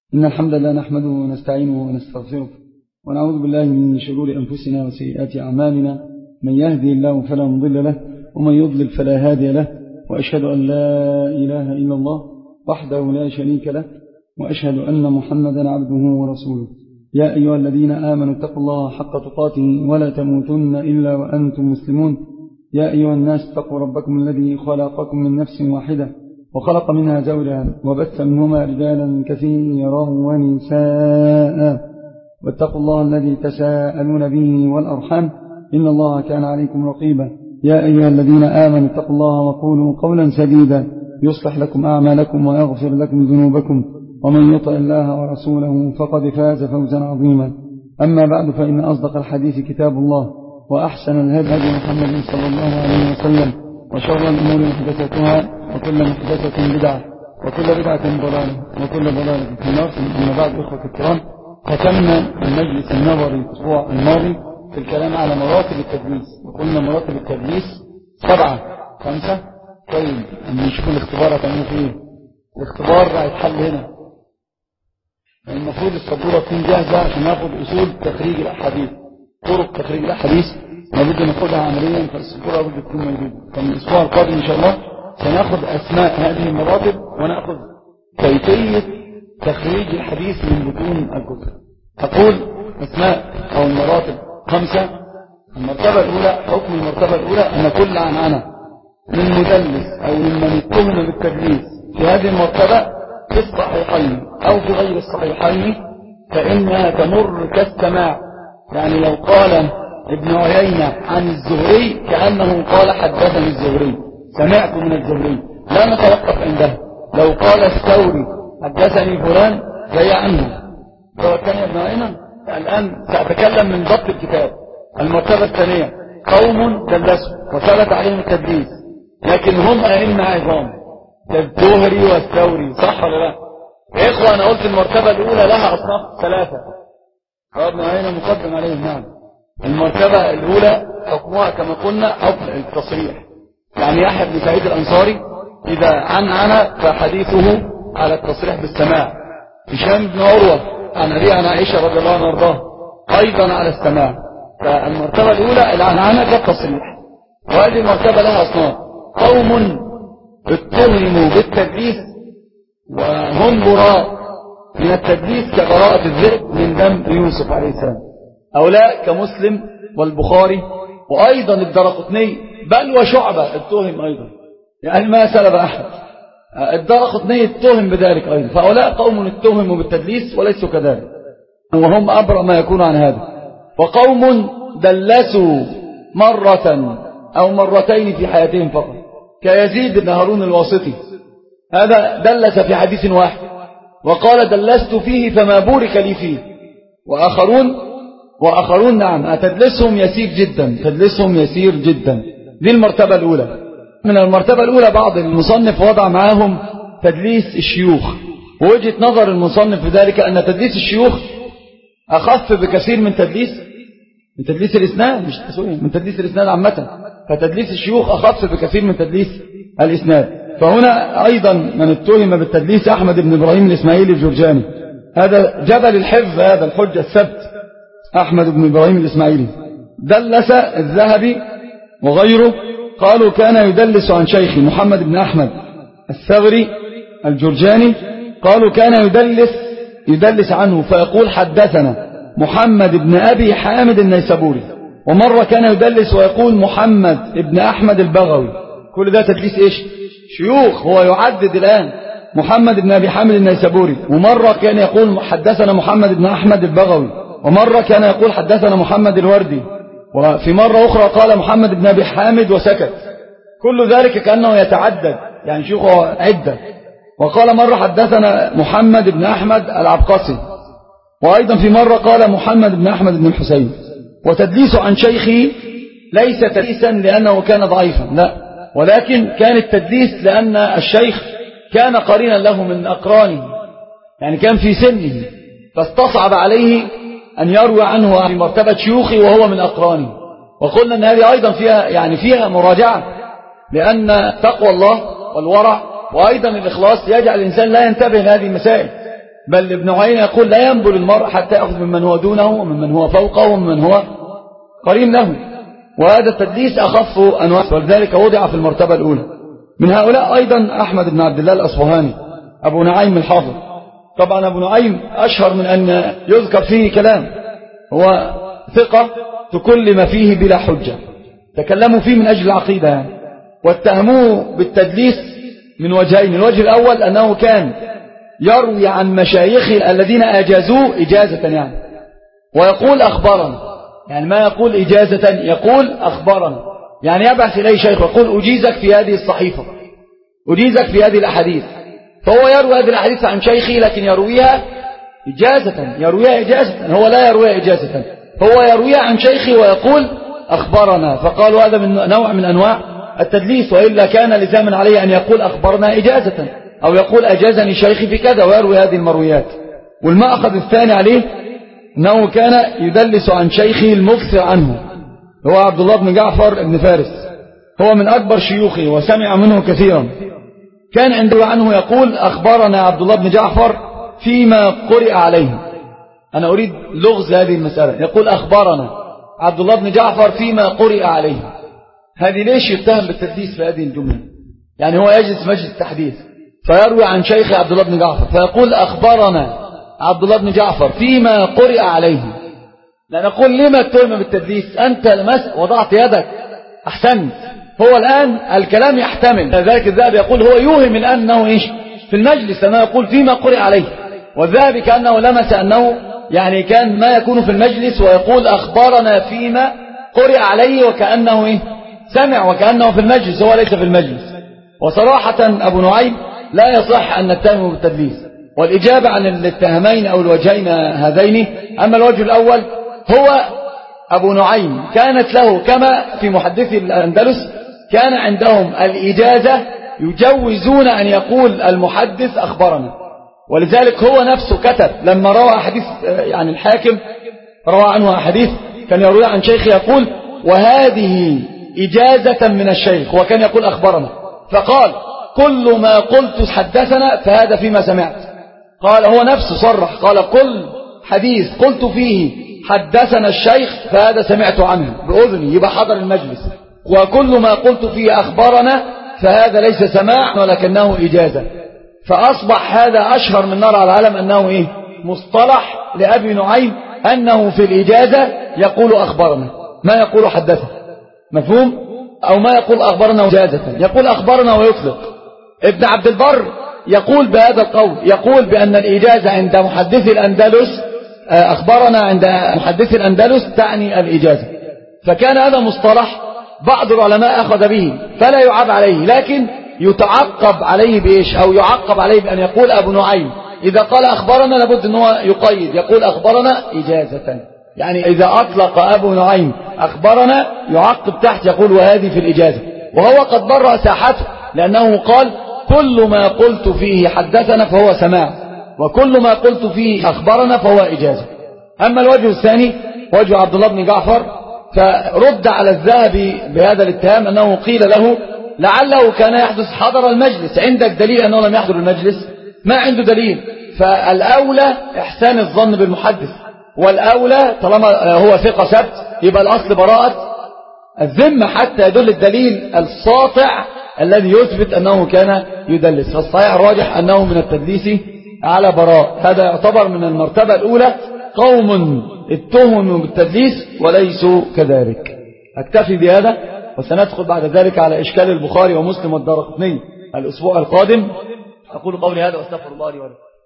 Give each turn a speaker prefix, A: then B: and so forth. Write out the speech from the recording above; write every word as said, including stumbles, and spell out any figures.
A: إن الحمد لله نحمده ونستعينه ونستغفره ونعوذ بالله من شرور أنفسنا وسيئات أعمالنا. من يهدي الله فلا مضل له ومن يضلل فلا هادي له، وأشهد أن لا إله إلا الله وحده لا شريك له، وأشهد أن محمدا عبده ورسوله. يا أيها الذين آمنوا اتقوا الله حق تقاته ولا تموتن إلا وأنتم مسلمون. يا أيها الناس اتقوا ربكم الذي خلقكم من نفس واحدة وخلق منها زوجها وبث منهما رجالا كثيرا ونساء، واتقوا الله الذي تساءلون به والأرحام إن الله كان عليكم رقيبا. يا أيها الذين آمنوا اتقوا الله وقولوا قولا سديدا يصلح لكم أعمالكم ويغفر لكم ذنوبكم، ومن يطع الله ورسوله فقد فاز فوزا عظيما. أما بعد، فإن أصدق الحديث كتاب الله، وأحسن الهدي هدي محمد صلى الله عليه وسلم، وشر الأمور محدثاتها، وكل محدثة بدعة، وكل بدعة ضلالة، وكل ضلالة في النار. أما بعد، إخوة الكرام، ختمنا المجلس النظري الأسبوع الماضي في الكلام على مراتب التدليس، وقلنا مراتب التدليس سبعة خمسة. طيب نشوف الاختبار هتعملوا فيه. الاختبار هيتحل هنا. المفروض السبورة تكون جاهزة عشان ناخد أصول تخريج الأحاديث، طرق تخريج الأحاديث لابد ناخدها عمليا، فالسبورة لابد تكون موجودة. فالأسبوع القادم إن شاء الله سنأخذ أسماء هذه المراتب، ونأخذ كيفية تخريج الحديث من بطون الكتب. أقول أسماء أو المراتب خمسة. المرتبة الأولى، حكم المرتبة الأولى أن كل عنعنة من مدلس أو ممن اتهم بالتدليس في هذه المرتبة في الصحيحين أو في غير الصحيحين فإنها تمر كالسماع. يعني لو قال ابن عيينة عن الزهري كأنه قال حدثني الزهري، سمعت من الزهري، لا نتوقف عنده. لو قال الثوري حدثني فلان جاي عنه. توكلني ابن عيينة. الآن سأتكلم من ضبط الكتاب. المرتبة الثانية، قوم دلسوا وثبت عليهم التدليس لكن هم أئمة عظام كالزهري والثوري، صح ولا لا؟ يا إخوة، أنا قلت المرتبة الأولى لها أصناف ثلاثة، ابن عيينة مقدم عليهم. نعم، المرتبة الأولى حكمها كما قلنا حكم التصريح. يعني يحيى بن سعيد الأنصاري إذا عنعن فحديثه على التصريح بالسماع. هشام بن عروة عن أبي عن عائشة رضي الله عنها وارضاه أيضا على السماع. فالمرتبة الأولى العنعنة كالتصريح، وهذه المرتبة لها أصناف. قوم اتهموا بالتدليس وهم براء من التدليس كبراءة الذئب من دم يوسف عليه السلام. هؤلاء كمسلم والبخاري وأيضا الدرقطني بل وشعبة اتهم أيضا، يعني ما سلب أحد. الدرقطني اتهم بذلك أيضا. فهؤلاء قوم اتهموا بالتدليس وليسوا كذلك، وهم أبرأ ما يكون عن هذا. وقوم دلسوا مرة أو مرتين في حياتهم فقط، كيزيد بن هارون الواسطي، هذا دلس في حديث واحد وقال دلست فيه فما بورك لي فيه. وآخرون وآخرون نعم تدلسهم يسير جدا، تدلسهم يسير جدا. دي المرتبة الأولى. من المرتبة الأولى بعض المصنف وضع معهم تدليس الشيوخ، ووجهة نظر المصنف في ذلك أن تدليس الشيوخ أخف بكثير من تدليس من تدليس الإسناد، مش من تدليس الإسناد عامة. فتدليس الشيوخ أخف بكثير من تدليس الإسناد. فهنا أيضا من اتهم بالتدليس أحمد بن إبراهيم الإسماعيلي الجرجاني، هذا جبل الحفظ، هذا الحجة السبت. أحمد بن إبراهيم الإسماعيلي دلس الذهبي وغيره، قالوا كان يدلس عن شيخ محمد بن أحمد الثغري الجرجاني، قالوا كان يدلس يدلس عنه فيقول حدثنا محمد بن أبي حامد النيسابوري، ومرة كان يدلس ويقول محمد بن أحمد البغوي. كل ده تدليس إيش؟ شيوخ. هو يعدد الآن محمد بن أبي حامد النيسابوري، ومرة كان يقول حدثنا محمد بن أحمد البغوي، ومرة كان يقول حدثنا محمد الوردي، وفي مرة أخرى قال محمد بن أبي حامد وسكت. كل ذلك كأنه يتعدد، يعني شيوخه عدة. وقال مرة حدثنا محمد بن أحمد العبقسي، وأيضا في مرة قال محمد بن أحمد بن الحسين. وتدليس عن شيخه ليس تدليسا لأنه كان ضعيفا، لا، ولكن كان التدليس لأن الشيخ كان قرينا له من أقرانه، يعني كان في سنه، فاستصعب عليه أن يروي عنه في مرتبة شيوخه وهو من أقرانه. وقلنا أن هذه أيضا فيها يعني فيها مراجعة، لأن تقوى الله والورع وأيضا الإخلاص يجعل الإنسان لا ينتبه لهذه المسائل. بل ابن عيينة يقول لا ينبل المرء حتى يأخذ ممن هو دونه وممن هو فوقه وممن هو قريب له، وهذا التدليس أخف أنواع، ولذلك وضع في المرتبة الأولى. من هؤلاء أيضا أحمد بن عبد الله الأصفهاني أبو نعيم الحافظ. طبعا أبو نعيم أشهر من أن يذكر فيه كلام، هو ثقة تكلم فيه بلا حجة، تكلموا فيه من أجل العقيدة يعني. واتهموه بالتدليس من وجهين: الوجه الأول أنه كان يروي عن مشايخه الذين أجازوه إجازة يعني، ويقول أخبرنا، يعني ما يقول إجازة، يقول أخبرنا، يعني يبعث إليه شيخ ويقول أجيزك في هذه الصحيفة، أجيزك في هذه الأحاديث، فهو يروي هذه الأحاديث عن شيخه لكن يرويها إجازة، يرويها إجازة، هو لا يرويها إجازة، هو يرويها عن شيخه ويقول أخبرنا، فقالوا هذا من نوع من أنواع التدليس، وإلا كان لزاما عليه أن يقول أخبرنا إجازة أو يقول أجازني شيخي في كذا ويروي هذه المرويات. والمأخذ الثاني عليه أنه كان يدلس عن شيخه المكثر عنه، هو عبد الله بن جعفر بن فارس، هو من أكبر شيوخه وسمع منه كثيرا، كان عنده عنه يقول أخبرنا عبد الله بن جعفر فيما قرئ عليه. أنا أريد لغز هذه المسألة، يقول أخبرنا عبد الله بن جعفر فيما قرئ عليه، هذه ليش يتهم بالتدليس في هذه الجملة؟ يعني هو يجلس مجلس التحديث فيروي عن شيخ عبد الله بن جعفر فيقول أخبرنا عبد الله بن جعفر فيما قرئ عليه. لا نقول لما اتهم بالتدليس؟ أنت لمس وضعت يدك، أحسنت، هو الآن الكلام يحتمل، لذلك الذهب يقول هو يوهم الآن أنه إيش في المجلس لما يقول فيما قرئ عليه، والذهب كأنه لمس أنه يعني كان ما يكون في المجلس ويقول أخبرنا فيما قرئ عليه، وكأنه إيه سمع وكأنه في المجلس، هو ليس في المجلس. وصراحة أبو نعيم لا يصح أن نتهمه بالتدليس. والإجابة عن الاتهامين أو الوجهين هذين: أما الوجه الأول هو أبو نعيم كانت له كما في محدثي الأندلس كان عندهم الإجازة، يجوزون أن يقول المحدث أخبرنا، ولذلك هو نفسه كتب لما روى أحاديث، يعني الحاكم روى عنه أحاديث كان يروي عن شيخ يقول وهذه إجازة من الشيخ، وكان يقول أخبرنا، فقال كل ما قلت حدثنا فهذا فيما سمعت. قال هو نفسه صرح قال كل حديث قلت فيه حدثنا الشيخ فهذا سمعت عنه بأذني، يبقى حضر المجلس، وكل ما قلت فيه أخبرنا فهذا ليس سماع ولكنه إجازة. فأصبح هذا أشهر من نار على العالم أنه إيه مصطلح لأبي نعيم، أنه في الإجازة يقول أخبرنا ما يقول حدثنا، مفهوم؟ أو ما يقول أخبرنا إجازة، يقول أخبرنا ويطلق. ابن عبد البر يقول بهذا القول، يقول بأن الإجازة عند محدثي الأندلس أخبرنا عند محدثي الأندلس تعني الإجازة، فكان هذا مصطلح بعض العلماء أخذ به فلا يعاب عليه، لكن يتعقب عليه بإيش؟ أو يعقب عليه بأن يقول أبو نعيم إذا قال أخبرنا لابد أنه يقيد، يقول أخبرنا إجازة، يعني إذا أطلق أبو نعيم أخبرنا يعقب تحت يقول وهذه في الإجازة، وهو قد برأ ساحته لأنه قال كل ما قلت فيه حدثنا فهو سماع، وكل ما قلت فيه أخبرنا فهو إجازة. أما الوجه الثاني وجه عبد الله بن جعفر، فرد على الذهبي بهذا الاتهام أنه قيل له لعله كان يحدث حضر المجلس، عندك دليل أنه لم يحضر المجلس؟ ما عنده دليل. فالأولى إحسان الظن بالمحدث، والأولى طالما هو ثقة سبت يبقى الأصل براءة الذمة حتى يدل الدليل الساطع الذي يثبت أنه كان يدلس. فالصحيح الراجح أنه من التدليس على براء، هذا يعتبر من المرتبة الأولى، قوم اتهموا بالتدليس وليسوا كذلك. أكتفي بهذا وسندخل بعد ذلك على إشكال البخاري ومسلم والدارقطني الأسبوع القادم. أقول قولي هذا واستغفر الله لي ولكم.